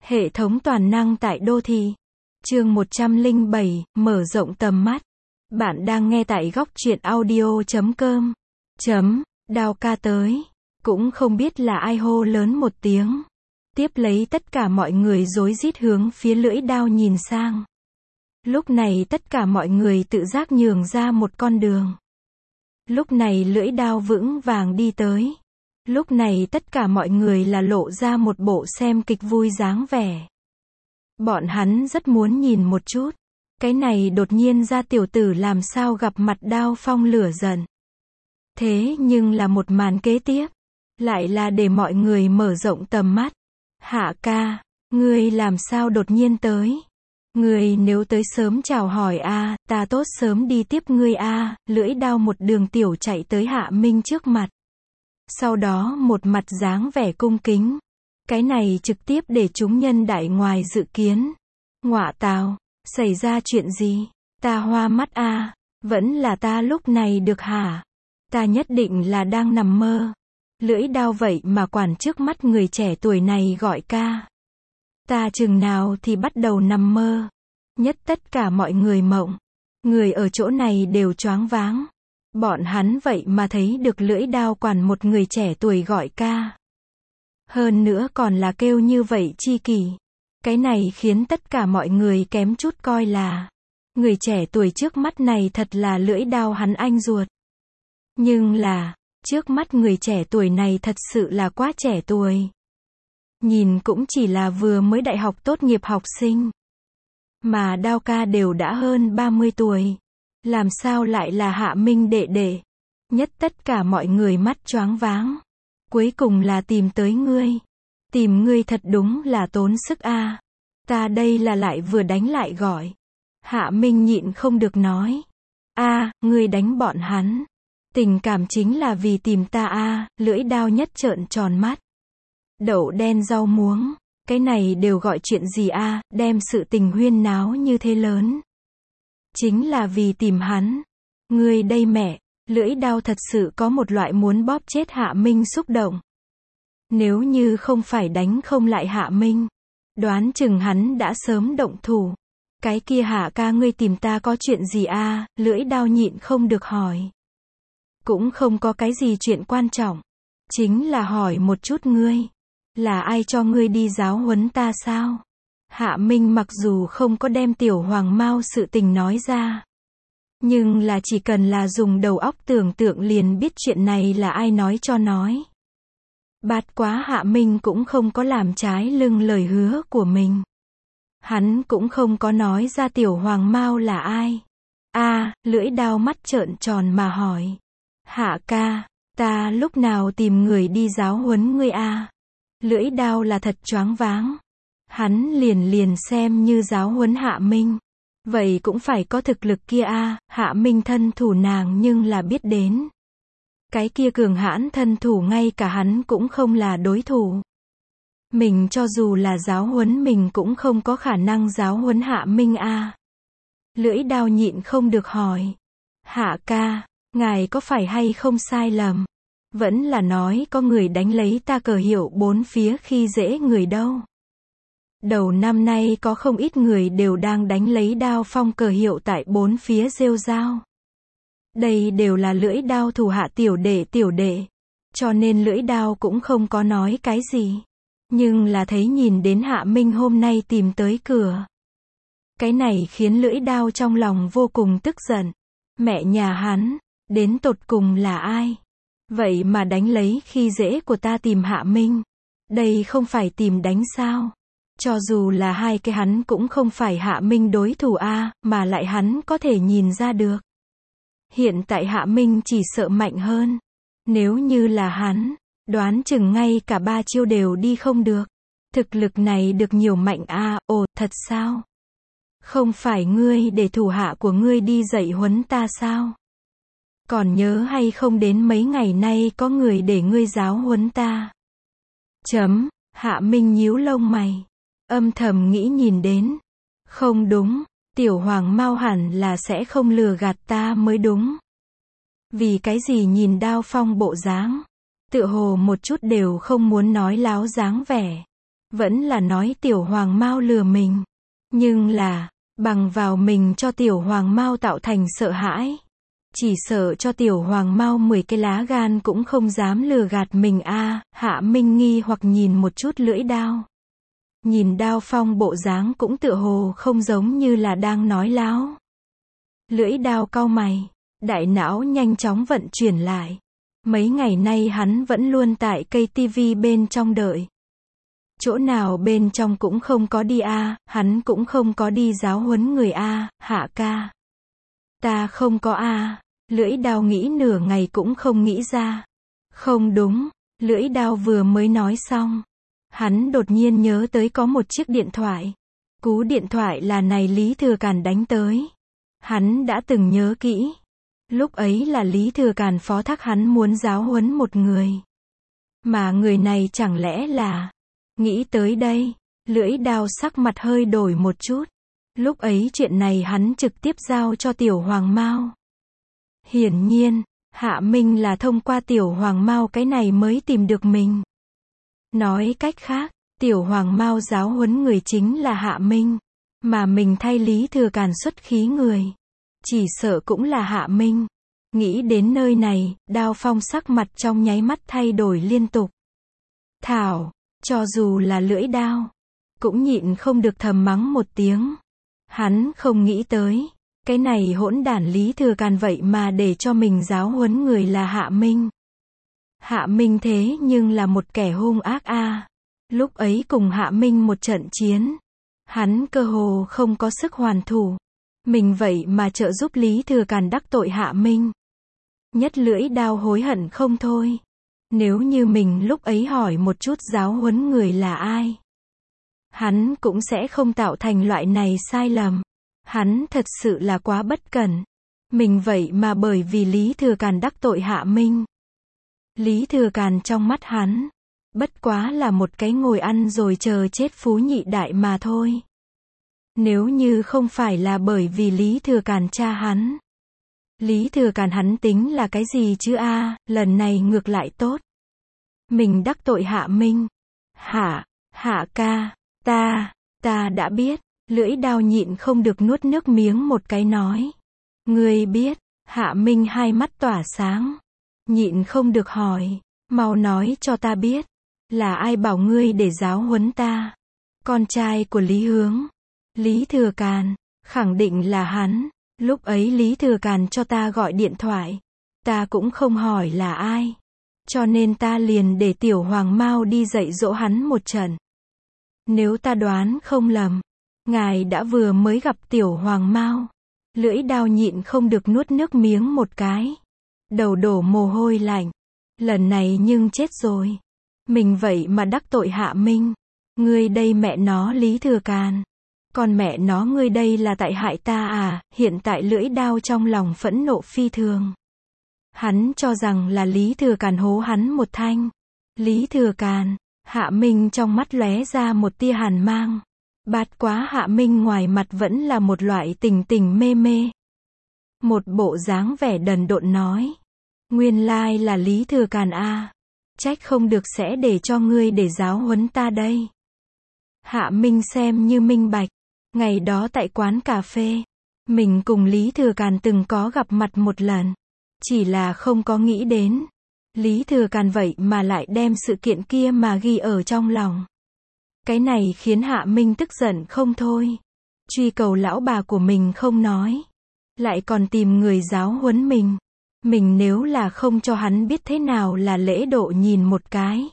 Hệ thống toàn năng tại đô thị. Chương 107, mở rộng tầm mắt. Bạn đang nghe tại góc truyện audio.com. Đao ca tới. Cũng không biết là ai hô lớn một tiếng. Tiếp lấy tất cả mọi người rối rít hướng phía lưỡi đao nhìn sang. Lúc này tất cả mọi người tự giác nhường ra một con đường. Lúc này lưỡi đao vững vàng đi tới. Lúc này tất cả mọi người là lộ ra một bộ xem kịch vui dáng vẻ. Bọn hắn rất muốn nhìn một chút. Cái này đột nhiên ra tiểu tử làm sao gặp mặt Đao Phong lửa giận. Thế nhưng là một màn kế tiếp. Lại là để mọi người mở rộng tầm mắt. Hạ ca, ngươi làm sao đột nhiên tới? Ngươi nếu tới sớm chào hỏi a, ta tốt sớm đi tiếp ngươi a. Lưỡi đao một đường tiểu chạy tới Hạ Minh trước mặt. Sau đó một mặt dáng vẻ cung kính. Cái này trực tiếp để chúng nhân đại ngoài dự kiến. Ngọa tào, xảy ra chuyện gì? Ta hoa mắt a, vẫn là ta lúc này được hả? Ta nhất định là đang nằm mơ. Lưỡi đao vậy mà quản trước mắt người trẻ tuổi này gọi ca. Ta chừng nào thì bắt đầu nằm mơ. Nhất tất cả mọi người mộng. Người ở chỗ này đều choáng váng. Bọn hắn vậy mà thấy được lưỡi đao quản một người trẻ tuổi gọi ca. Hơn nữa còn là kêu như vậy chi kỷ. Cái này khiến tất cả mọi người kém chút coi là người trẻ tuổi trước mắt này thật là lưỡi đao hắn anh ruột. Nhưng là, trước mắt người trẻ tuổi này thật sự là quá trẻ tuổi. Nhìn cũng chỉ là vừa mới đại học tốt nghiệp học sinh. Mà Đao ca đều đã hơn 30 tuổi. Làm sao lại là Hạ Minh đệ đệ? Nhất tất cả mọi người mắt choáng váng. Cuối cùng là tìm tới ngươi. Tìm ngươi thật đúng là tốn sức a. Ta đây là lại vừa đánh lại gọi. Hạ Minh nhịn không được nói. A, ngươi đánh bọn hắn. Tình cảm chính là vì tìm ta a. Lưỡi đao nhất trợn tròn mắt. Đậu đen rau muống. Cái này đều gọi chuyện gì a, đem sự tình huyên náo như thế lớn. Chính là vì tìm hắn. Ngươi đây mẹ, lưỡi đao thật sự có một loại muốn bóp chết Hạ Minh xúc động. Nếu như không phải đánh không lại Hạ Minh, đoán chừng hắn đã sớm động thủ. Cái kia Hạ ca ngươi tìm ta có chuyện gì a? Lưỡi đao nhịn không được hỏi. Cũng không có cái gì chuyện quan trọng. Chính là hỏi một chút ngươi. Là ai cho ngươi đi giáo huấn ta sao? Hạ Minh mặc dù không có đem tiểu hoàng mao sự tình nói ra. Nhưng là chỉ cần là dùng đầu óc tưởng tượng liền biết chuyện này là ai nói cho nói. Bát quá Hạ Minh cũng không có làm trái lưng lời hứa của mình. Hắn cũng không có nói ra tiểu hoàng mao là ai. A, lưỡi đao mắt trợn tròn mà hỏi. Hạ ca, ta lúc nào tìm người đi giáo huấn ngươi a? Lưỡi đao là thật choáng váng. Hắn liền xem như giáo huấn Hạ Minh. Vậy cũng phải có thực lực kia a. Hạ Minh thân thủ nàng nhưng là biết đến. Cái kia cường hãn thân thủ ngay cả hắn cũng không là đối thủ. Mình cho dù là giáo huấn mình cũng không có khả năng giáo huấn Hạ Minh a. Lưỡi đao nhịn không được hỏi. Hạ ca, ngài có phải hay không sai lầm? Vẫn là nói có người đánh lấy ta cờ hiệu bốn phía khi dễ người đâu. Đầu năm nay có không ít người đều đang đánh lấy Đao Phong cờ hiệu tại bốn phía rêu rao. Đây đều là lưỡi đao thủ hạ tiểu đệ. Cho nên lưỡi đao cũng không có nói cái gì. Nhưng là thấy nhìn đến Hạ Minh hôm nay tìm tới cửa. Cái này khiến lưỡi đao trong lòng vô cùng tức giận. Mẹ nhà hắn, đến tột cùng là ai? Vậy mà đánh lấy khi dễ của ta tìm Hạ Minh. Đây không phải tìm đánh sao? Cho dù là hai cái hắn cũng không phải Hạ Minh đối thủ a, mà lại hắn có thể nhìn ra được. Hiện tại Hạ Minh chỉ sợ mạnh hơn. Nếu như là hắn, đoán chừng ngay cả 3 chiêu đều đi không được. Thực lực này được nhiều mạnh a, ồ, thật sao? Không phải ngươi để thủ hạ của ngươi đi dạy huấn ta sao? Còn nhớ hay không đến mấy ngày nay có người để ngươi giáo huấn ta? Hạ Minh nhíu lông mày. Âm thầm nghĩ nhìn đến. Không đúng, tiểu hoàng mao hẳn là sẽ không lừa gạt ta mới đúng. Vì cái gì nhìn Đao Phong bộ dáng? Tựa hồ một chút đều không muốn nói láo dáng vẻ. Vẫn là nói tiểu hoàng mao lừa mình. Nhưng là, bằng vào mình cho tiểu hoàng mao tạo thành sợ hãi. Chỉ sợ cho tiểu hoàng mao 10 cái lá gan cũng không dám lừa gạt mình a. Hạ Minh nghi hoặc nhìn một chút Lưỡi Đao. Nhìn Đao Phong bộ dáng cũng tựa hồ không giống như là đang nói láo. Lưỡi Đao cau mày, đại não nhanh chóng vận chuyển lại. Mấy ngày nay hắn vẫn luôn tại cây tivi bên trong đợi. Chỗ nào bên trong cũng không có đi a, hắn cũng không có đi giáo huấn người a, Hạ ca. Ta không có a. Lưỡi Đao nghĩ nửa ngày cũng không nghĩ ra. Không đúng, Lưỡi Đao vừa mới nói xong. Hắn đột nhiên nhớ tới có một chiếc điện thoại. Cú điện thoại là này Lý Thừa Càn đánh tới. Hắn đã từng nhớ kỹ. Lúc ấy là Lý Thừa Càn phó thác hắn muốn giáo huấn một người. Mà người này chẳng lẽ là... Nghĩ tới đây, Lưỡi Đao sắc mặt hơi đổi một chút. Lúc ấy chuyện này hắn trực tiếp giao cho tiểu hoàng mao. Hiển nhiên, Hạ Minh là thông qua tiểu hoàng mao cái này mới tìm được mình. Nói cách khác, tiểu hoàng mao giáo huấn người chính là Hạ Minh. Mà mình thay Lý Thừa Càn xuất khí người. Chỉ sợ cũng là Hạ Minh. Nghĩ đến nơi này, Đao Phong sắc mặt trong nháy mắt thay đổi liên tục. Thảo, cho dù là Lưỡi Đao, cũng nhịn không được thầm mắng một tiếng. Hắn không nghĩ tới, cái này hỗn đản Lý Thừa Càn vậy mà để cho mình giáo huấn người là Hạ Minh. Hạ Minh thế nhưng là một kẻ hung ác a. Lúc ấy cùng Hạ Minh một trận chiến, hắn cơ hồ không có sức hoàn thủ. Mình vậy mà trợ giúp Lý Thừa Càn đắc tội Hạ Minh. Nhất Lưỡi Đao hối hận không thôi. Nếu như mình lúc ấy hỏi một chút giáo huấn người là ai, hắn cũng sẽ không tạo thành loại này sai lầm. Hắn thật sự là quá bất cẩn. Mình vậy mà bởi vì Lý Thừa Càn đắc tội Hạ Minh. Lý Thừa Càn trong mắt hắn, bất quá là một cái ngồi ăn rồi chờ chết phú nhị đại mà thôi. Nếu như không phải là bởi vì Lý Thừa Càn cha hắn. Lý Thừa Càn hắn tính là cái gì chứ a, lần này ngược lại tốt. Mình đắc tội Hạ Minh. Hạ ca, ta đã biết. Lưỡi Đao nhịn không được nuốt nước miếng một cái nói. Ngươi biết, Hạ Minh hai mắt tỏa sáng. Nhịn không được hỏi, mau nói cho ta biết. Là ai bảo ngươi để giáo huấn ta? Con trai của Lý Hướng. Lý Thừa Càn, khẳng định là hắn. Lúc ấy Lý Thừa Càn cho ta gọi điện thoại. Ta cũng không hỏi là ai. Cho nên ta liền để tiểu hoàng mao đi dạy dỗ hắn một trận. Nếu ta đoán không lầm, ngài đã vừa mới gặp tiểu hoàng mao. Lưỡi Đao nhịn không được nuốt nước miếng một cái. Đầu đổ mồ hôi lạnh. Lần này nhưng chết rồi. Mình vậy mà đắc tội Hạ Minh. Ngươi đây mẹ nó Lý Thừa Càn. Còn mẹ nó ngươi đây là tại hại ta à? Hiện tại Lưỡi Đao trong lòng phẫn nộ phi thường. Hắn cho rằng là Lý Thừa Càn hố hắn một thanh. Lý Thừa Càn, Hạ Minh trong mắt lóe ra một tia hàn mang. Bát quá Hạ Minh ngoài mặt vẫn là một loại tình tình mê mê. Một bộ dáng vẻ đần độn nói. Nguyên lai là Lý Thừa Càn a. Trách không được sẽ để cho ngươi để giáo huấn ta đây. Hạ Minh xem như minh bạch. Ngày đó tại quán cà phê, mình cùng Lý Thừa Càn từng có gặp mặt một lần. Chỉ là không có nghĩ đến. Lý Thừa Càn vậy mà lại đem sự kiện kia mà ghi ở trong lòng. Cái này khiến Hạ Minh tức giận không thôi. Truy cầu lão bà của mình không nói. Lại còn tìm người giáo huấn mình. Mình nếu là không cho hắn biết thế nào là lễ độ nhìn một cái.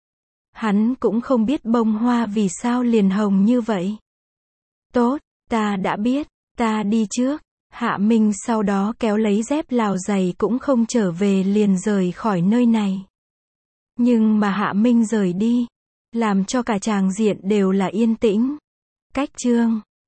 Hắn cũng không biết bông hoa vì sao liền hồng như vậy. Tốt, ta đã biết, ta đi trước. Hạ Minh sau đó kéo lấy dép lào giày cũng không trở về liền rời khỏi nơi này. Nhưng mà Hạ Minh rời đi, làm cho cả tràng diện đều là yên tĩnh. Cách chương